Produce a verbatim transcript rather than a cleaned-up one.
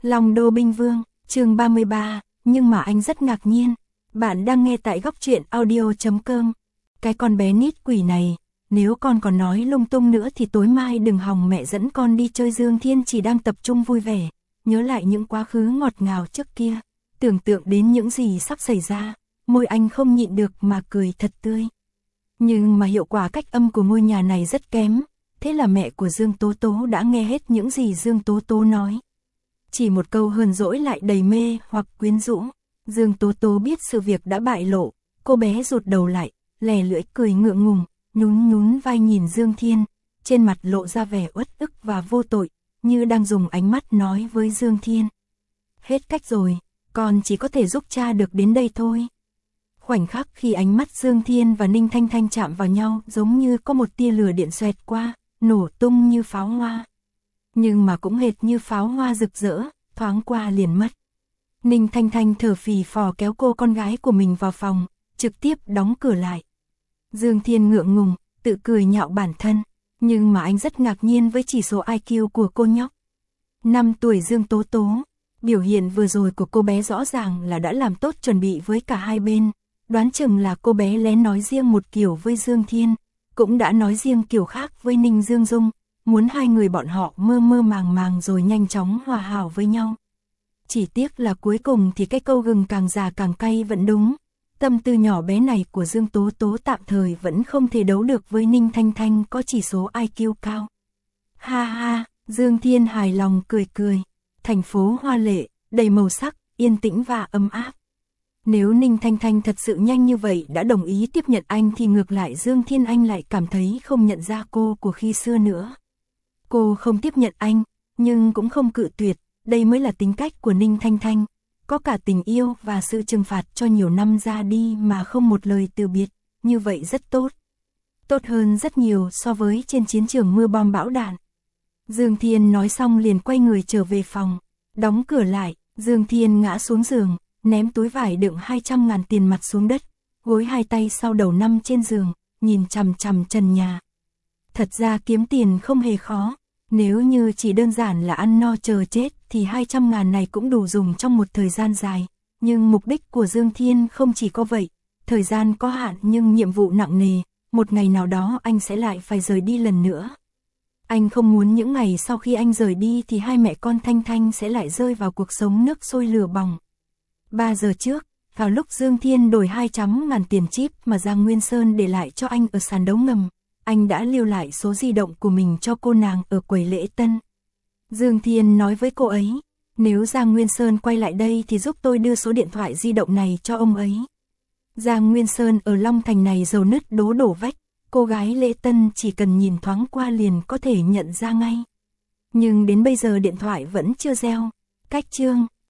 Long Đô Binh Vương, chương ba mươi ba, nhưng mà anh rất ngạc nhiên. Bạn đang nghe tại góc truyện audio chấm com. Cái con bé nít quỷ này, nếu con còn nói lung tung nữa thì tối mai đừng hòng mẹ dẫn con đi chơi. Dương Thiên chỉ đang tập trung vui vẻ, nhớ lại những quá khứ ngọt ngào trước kia, tưởng tượng đến những gì sắp xảy ra, môi anh không nhịn được mà cười thật tươi. Nhưng mà hiệu quả cách âm của ngôi nhà này rất kém, thế là mẹ của Dương Tố Tố đã nghe hết những gì Dương Tố Tố nói. Chỉ một câu hờn dỗi lại đầy mê hoặc quyến rũ. Dương Tố Tố biết sự việc đã bại lộ, cô bé rụt đầu lại, lè lưỡi cười ngượng ngùng, nhún nhún vai nhìn Dương Thiên, trên mặt lộ ra vẻ uất ức và vô tội, như đang dùng ánh mắt nói với Dương Thiên. Hết cách rồi, con chỉ có thể giúp cha được đến đây thôi. Khoảnh khắc khi ánh mắt Dương Thiên và Ninh Thanh Thanh chạm vào nhau giống như có một tia lửa điện xoẹt qua, nổ tung như pháo hoa. Nhưng mà cũng hệt như pháo hoa rực rỡ, thoáng qua liền mất. Ninh Thanh Thanh thở phì phò kéo cô con gái của mình vào phòng, trực tiếp đóng cửa lại. Dương Thiên ngượng ngùng, tự cười nhạo bản thân, nhưng mà anh rất ngạc nhiên với chỉ số i kiu của cô nhóc. năm tuổi Dương Tố Tố, biểu hiện vừa rồi của cô bé rõ ràng là đã làm tốt chuẩn bị với cả hai bên, đoán chừng là cô bé lén nói riêng một kiểu với Dương Thiên, cũng đã nói riêng kiểu khác với Ninh Dương Dung, muốn hai người bọn họ mơ mơ màng màng rồi nhanh chóng hòa hảo với nhau. Chỉ tiếc là cuối cùng thì cái câu gừng càng già càng cay vẫn đúng. Tâm tư nhỏ bé này của Dương Tố Tố tạm thời vẫn không thể đấu được với Ninh Thanh Thanh có chỉ số i kiu cao. Ha ha, Dương Thiên hài lòng cười cười. Thành phố hoa lệ, đầy màu sắc, yên tĩnh và ấm áp. Nếu Ninh Thanh Thanh thật sự nhanh như vậy đã đồng ý tiếp nhận anh thì ngược lại Dương Thiên Anh lại cảm thấy không nhận ra cô của khi xưa nữa. Cô không tiếp nhận anh, nhưng cũng không cự tuyệt, đây mới là tính cách của Ninh Thanh Thanh. Có cả tình yêu và sự trừng phạt cho nhiều năm ra đi mà không một lời từ biệt, như vậy rất tốt. Tốt hơn rất nhiều so với trên chiến trường mưa bom bão đạn. Dương Thiên nói xong liền quay người trở về phòng, đóng cửa lại, Dương Thiên ngã xuống giường, ném túi vải đựng hai trăm ngàn tiền mặt xuống đất, gối hai tay sau đầu nằm trên giường, nhìn chằm chằm trần nhà. Thật ra kiếm tiền không hề khó, nếu như chỉ đơn giản là ăn no chờ chết thì hai trăm ngàn này cũng đủ dùng trong một thời gian dài, nhưng mục đích của Dương Thiên không chỉ có vậy, thời gian có hạn nhưng nhiệm vụ nặng nề, một ngày nào đó anh sẽ lại phải rời đi lần nữa. Anh không muốn những ngày sau khi anh rời đi thì hai mẹ con Thanh Thanh sẽ lại rơi vào cuộc sống nước sôi lửa bỏng. ba giờ trước, vào lúc Dương Thiên đổi hai trăm ngàn tiền chip mà Giang Nguyên Sơn để lại cho anh ở sàn đấu ngầm, anh đã lưu lại số di động của mình cho cô nàng ở quầy lễ tân. Dương Thiên nói với cô ấy, nếu Giang Nguyên Sơn quay lại đây thì giúp tôi đưa số điện thoại di động này cho ông ấy. Giang Nguyên Sơn ở Long Thành này dầu nứt đố đổ vách, cô gái lễ tân chỉ cần nhìn thoáng qua liền có thể nhận ra ngay. Nhưng đến bây giờ điện thoại vẫn chưa reo. Cách chương